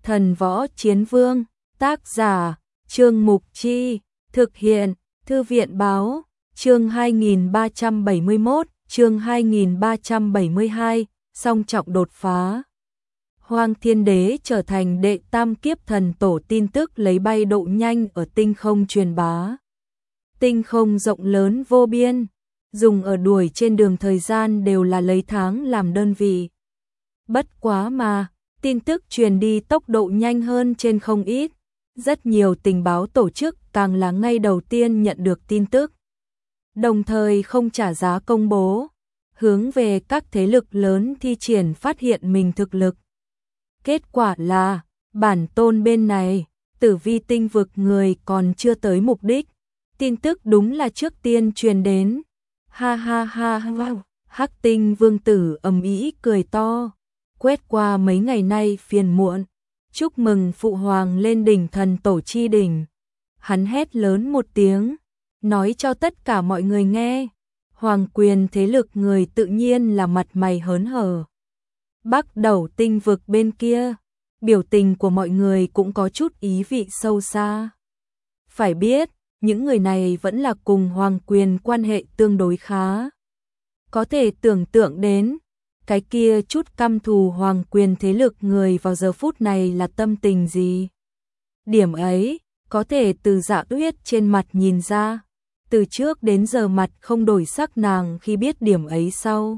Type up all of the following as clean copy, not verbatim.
Thần Võ Chiến Vương, tác giả, Trương Mục Chi, thực hiện, Thư viện Báo, chương 2371, chương 2372, song trọng đột phá. Hoang Thiên Đế trở thành đệ tam kiếp thần tổ, tin tức lấy bay độ nhanh ở tinh không truyền bá. Tinh không rộng lớn vô biên, dùng ở đuổi trên đường thời gian đều là lấy tháng làm đơn vị. Bất quá mà, tin tức truyền đi tốc độ nhanh hơn trên không ít. Rất nhiều tình báo tổ chức càng là ngay đầu tiên nhận được tin tức, đồng thời không trả giá công bố, hướng về các thế lực lớn thi triển phát hiện mình thực lực. Kết quả là, bản tôn bên này, Tử Vi tinh vực người còn chưa tới mục đích, tin tức đúng là trước tiên truyền đến. Ha ha ha ha, Hắc Tinh Vương tử ầm ĩ cười to, quét qua mấy ngày nay phiền muộn, chúc mừng phụ hoàng lên đỉnh thần tổ chi đỉnh. Hắn hét lớn một tiếng, nói cho tất cả mọi người nghe, hoàng quyền thế lực người tự nhiên là mặt mày hớn hở. Bắc Đầu tinh vực bên kia, biểu tình của mọi người cũng có chút ý vị sâu xa. Phải biết, những người này vẫn là cùng hoàng quyền quan hệ tương đối khá. Có thể tưởng tượng đến, cái kia chút căm thù hoàng quyền thế lực người vào giờ phút này là tâm tình gì. Điểm ấy, có thể từ Dạ Tuyết trên mặt nhìn ra, từ trước đến giờ mặt không đổi sắc nàng khi biết điểm ấy sau.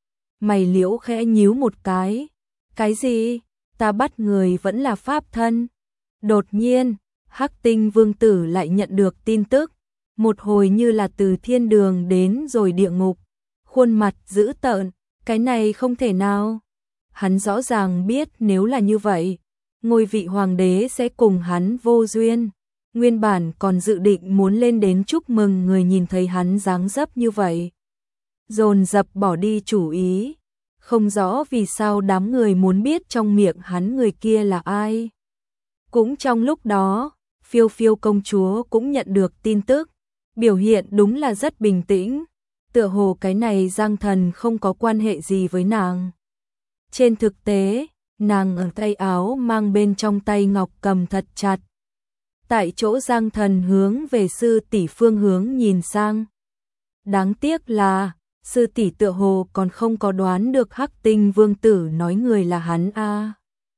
Mày liễu khẽ nhíu một cái gì, ta bắt người vẫn là pháp thân. Đột nhiên, Hắc Tinh Vương tử lại nhận được tin tức, một hồi như là từ thiên đường đến rồi địa ngục, khuôn mặt dữ tợn, cái này không thể nào. Hắn rõ ràng biết nếu là như vậy, ngôi vị hoàng đế sẽ cùng hắn vô duyên. Nguyên bản còn dự định muốn lên đến chúc mừng người nhìn thấy hắn dáng dấp như vậy, dồn dập bỏ đi chủ ý. Không rõ vì sao đám người muốn biết trong miệng hắn người kia là ai. Cũng trong lúc đó, Phiêu Phiêu công chúa cũng nhận được tin tức, biểu hiện đúng là rất bình tĩnh, tựa hồ cái này Giang Thần không có quan hệ gì với nàng. Trên thực tế, nàng ở tay áo mang bên trong tay ngọc cầm thật chặt. Tại chỗ Giang Thần hướng về sư tỷ phương hướng nhìn sang. Đáng tiếc là, sư tỷ tựa hồ còn không có đoán được Hắc Tinh Vương tử nói người là hắn a.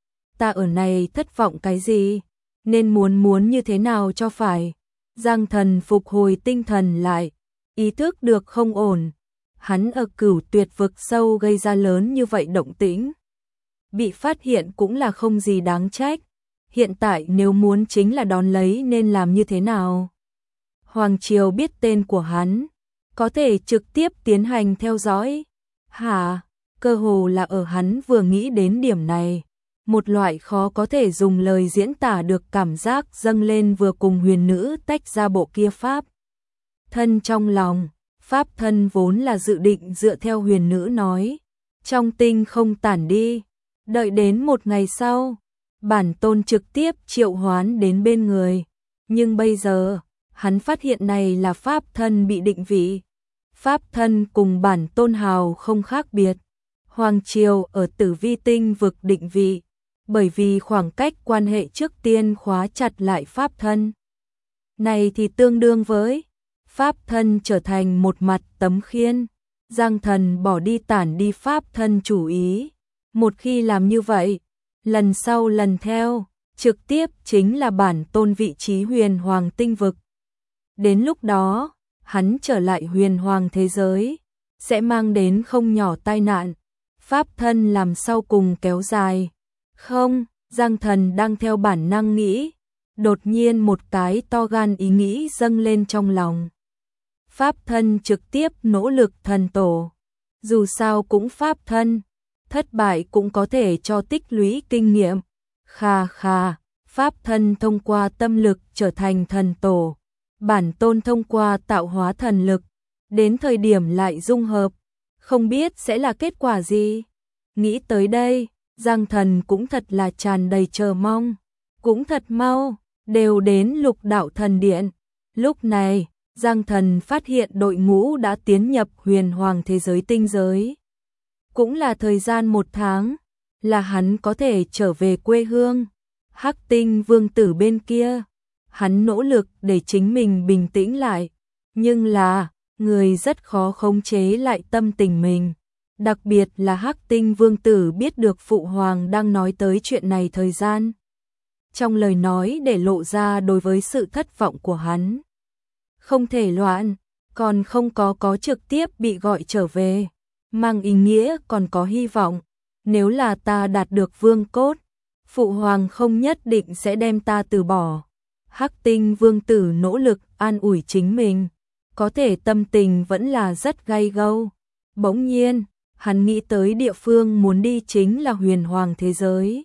Ta ở này thất vọng cái gì, nên muốn như thế nào cho phải. Giang Thần phục hồi tinh thần lại, ý thức được không ổn. Hắn ở Cửu Tuyệt vực sâu gây ra lớn như vậy động tĩnh, bị phát hiện cũng là không gì đáng trách. Hiện tại nếu muốn chính là đón lấy nên làm như thế nào? Hoàng triều biết tên của hắn, có thể trực tiếp tiến hành theo dõi. Hả? Cơ hồ là ở hắn vừa nghĩ đến điểm này, một loại khó có thể dùng lời diễn tả được cảm giác dâng lên vừa cùng huyền nữ tách ra bộ kia pháp thân trong lòng. Pháp thân vốn là dự định dựa theo huyền nữ nói, trong tinh không tản đi, đợi đến một ngày sau, bản tôn trực tiếp triệu hoán đến bên người. Nhưng bây giờ, hắn phát hiện này là pháp thân bị định vị. Pháp thân cùng bản tôn hào không khác biệt. Hoàng triều ở Tử Vi tinh vực định vị, bởi vì khoảng cách quan hệ trước tiên khóa chặt lại pháp thân. Này thì tương đương với pháp thân trở thành một mặt tấm khiên. Giang Thần bỏ đi tản đi pháp thân chủ ý. Một khi làm như vậy, lần sau lần theo, trực tiếp chính là bản tôn vị trí huyền hoàng tinh vực. Đến lúc đó, hắn trở lại huyền hoàng thế giới, sẽ mang đến không nhỏ tai nạn. Pháp thân làm sau cùng kéo dài. Không, Giang Thần đang theo bản năng nghĩ, đột nhiên một cái to gan ý nghĩ dâng lên trong lòng. Pháp thân trực tiếp nỗ lực thần tổ. Dù sao cũng pháp thân, thất bại cũng có thể cho tích lũy kinh nghiệm. Khà khà, pháp thân thông qua tâm lực trở thành thần tổ, bản tôn thông qua tạo hóa thần lực, đến thời điểm lại dung hợp, không biết sẽ là kết quả gì. Nghĩ tới đây, Giang Thần cũng thật là tràn đầy chờ mong. Cũng thật mau, đều đến Lục Đạo Thần Điện. Lúc này, Giang Thần phát hiện đội ngũ đã tiến nhập huyền hoàng thế giới tinh giới. Cũng là thời gian 1 tháng, là hắn có thể trở về quê hương. Hắc Tinh Vương tử bên kia, hắn nỗ lực để chính mình bình tĩnh lại, nhưng là, người rất khó khống chế lại tâm tình mình. Đặc biệt là Hắc Tinh Vương tử biết được Phụ Hoàng đang nói tới chuyện này thời gian. Trong lời nói để lộ ra đối với sự thất vọng của hắn. Không thể loạn, còn không có trực tiếp bị gọi trở về, mang ý nghĩa còn có hy vọng. Nếu là ta đạt được vương cốt, Phụ Hoàng không nhất định sẽ đem ta từ bỏ. Hắc Tinh Vương tử nỗ lực an ủi chính mình, có thể tâm tình vẫn là rất gay gâu. Bỗng nhiên, hắn nghĩ tới địa phương muốn đi chính là huyền hoàng thế giới.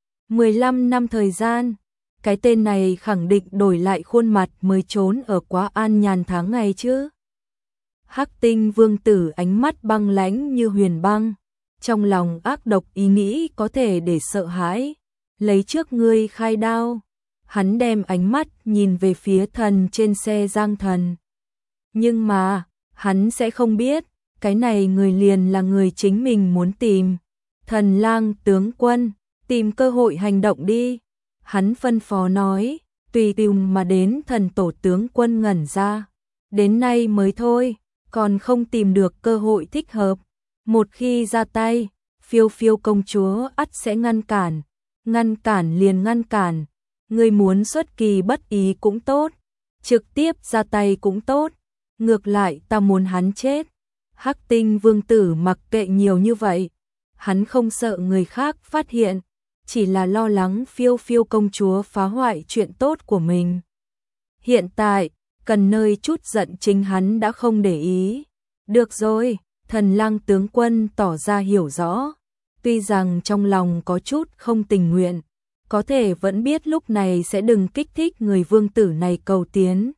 15 năm thời gian, cái tên này khẳng định đổi lại khuôn mặt mới trốn ở quá an nhàn tháng ngày chứ. Hắc Tinh Vương tử ánh mắt băng lãnh như huyền băng, trong lòng ác độc ý nghĩ có thể để sợ hãi. Lấy trước ngươi khai đao, hắn đem ánh mắt nhìn về phía thần trên xe Giang Thần. Nhưng mà, hắn sẽ không biết, cái này người liền là người chính mình muốn tìm. Thần Lang tướng quân, tìm cơ hội hành động đi. Hắn phân phó nói, tùy tìm mà đến. Thần tổ tướng quân ngẩn ra. Đến nay mới thôi, còn không tìm được cơ hội thích hợp. Một khi ra tay, Phiêu Phiêu công chúa ắt sẽ ngăn cản. Ngăn cản liền ngăn cản. Người muốn xuất kỳ bất ý cũng tốt, trực tiếp ra tay cũng tốt. Ngược lại ta muốn hắn chết. Hắc Tinh Vương tử mặc kệ nhiều như vậy, hắn không sợ người khác phát hiện, chỉ là lo lắng Phiêu Phiêu công chúa phá hoại chuyện tốt của mình. Hiện tại, cần nơi chút giận chính hắn đã không để ý. Được rồi, Thần Lang tướng quân tỏ ra hiểu rõ, tuy rằng trong lòng có chút không tình nguyện, có thể vẫn biết lúc này sẽ đừng kích thích người vương tử này cầu tiến.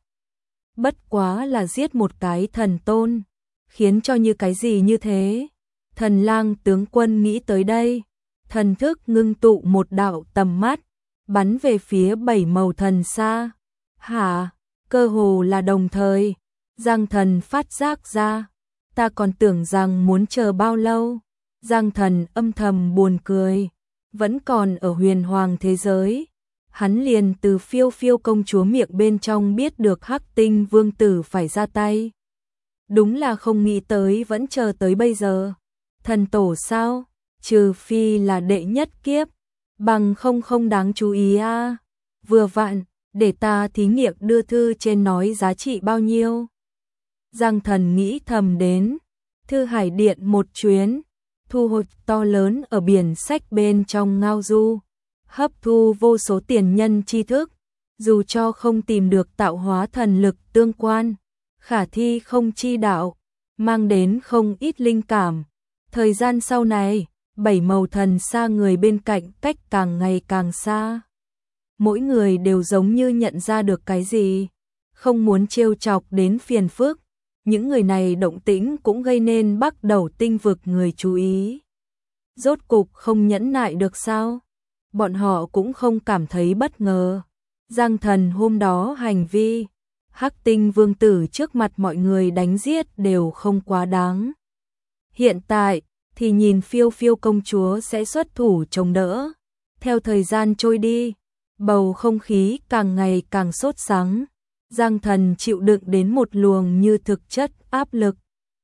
Bất quá là giết một cái thần tôn, khiến cho như cái gì như thế. Thần Lang tướng quân nghĩ tới đây, thần thức ngưng tụ một đạo tầm mắt, bắn về phía 7 màu thần xa. Hả, cơ hồ là đồng thời, Giang Thần phát giác ra, ta còn tưởng rằng muốn chờ bao lâu. Giang Thần âm thầm buồn cười, vẫn còn ở huyền hoàng thế giới. Hắn liền từ Phiêu Phiêu công chúa miệng bên trong biết được Hắc Tinh Vương tử phải ra tay. Đúng là không nghĩ tới vẫn chờ tới bây giờ. Thần tổ sao? Trừ phi là đệ nhất kiếp, bằng không đáng chú ý a. Vừa vặn, để ta thí nghiệm đưa thư trên nói giá trị bao nhiêu. Giang Thần nghĩ thầm đến, Thư Hải Điện một chuyến, thu hoạch to lớn ở biển sách bên trong ngao du, hấp thu vô số tiền nhân tri thức, dù cho không tìm được tạo hóa thần lực tương quan, khả thi không chi đạo, mang đến không ít linh cảm. Thời gian sau này, 7 màu thần xa người bên cạnh cách càng ngày càng xa. Mỗi người đều giống như nhận ra được cái gì, không muốn trêu chọc đến phiền phức. Những người này động tĩnh cũng gây nên Bắc Đầu Tinh vực người chú ý. Rốt cục không nhẫn nại được sao? Bọn họ cũng không cảm thấy bất ngờ. Giang Thần hôm đó hành vi, Hắc Tinh Vương tử trước mặt mọi người đánh giết đều không quá đáng. Hiện tại thì nhìn Phiêu Phiêu công chúa sẽ xuất thủ chống đỡ. Theo thời gian trôi đi, bầu không khí càng ngày càng sốt sắng. Giang Thần chịu đựng đến một luồng như thực chất áp lực.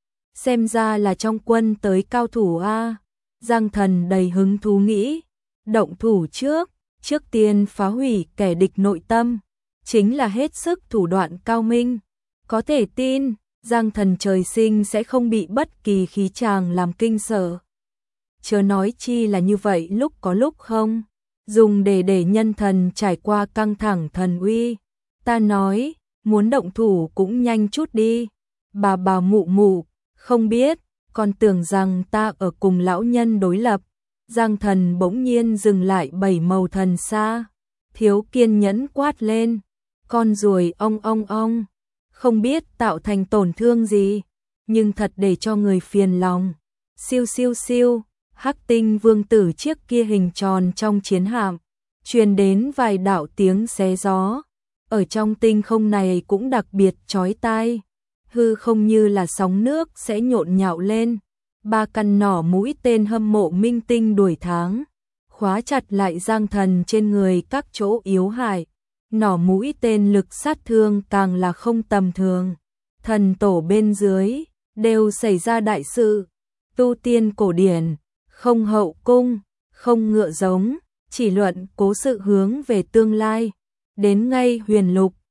Xem ra là trong quân tới cao thủ a. Giang Thần đầy hứng thú nghĩ, động thủ trước tiên phá hủy kẻ địch nội tâm, chính là hết sức thủ đoạn cao minh. Có thể tin, Giang Thần trời sinh sẽ không bị bất kỳ khí tràng làm kinh sợ. Chớ nói chi là như vậy lúc có lúc không, dùng để nhân thần trải qua căng thẳng thần uy. Ta nói, muốn động thủ cũng nhanh chút đi. Bà mụ, không biết, còn tưởng rằng ta ở cùng lão nhân đối lập. Giang Thần bỗng nhiên dừng lại 7 màu thần xa, thiếu kiên nhẫn quát lên, con ruồi ong, không biết tạo thành tổn thương gì, nhưng thật để cho người phiền lòng. Siêu, Hắc Tinh Vương tử chiếc kia hình tròn trong chiến hạm, truyền đến vài đạo tiếng xé gió, ở trong tinh không này cũng đặc biệt chói tai, hư không như là sóng nước sẽ nhộn nhạo lên. 3 căn nỏ mũi tên hâm mộ minh tinh đuổi tháng, khóa chặt lại Giang Thần trên người các chỗ yếu hại. Nỏ mũi tên lực sát thương càng là không tầm thường. Thần tổ bên dưới đều xảy ra đại sự. Tu tiên cổ điển, không hậu cung, không ngựa giống, chỉ luận cố sự hướng về tương lai. Đến ngay huyền lục,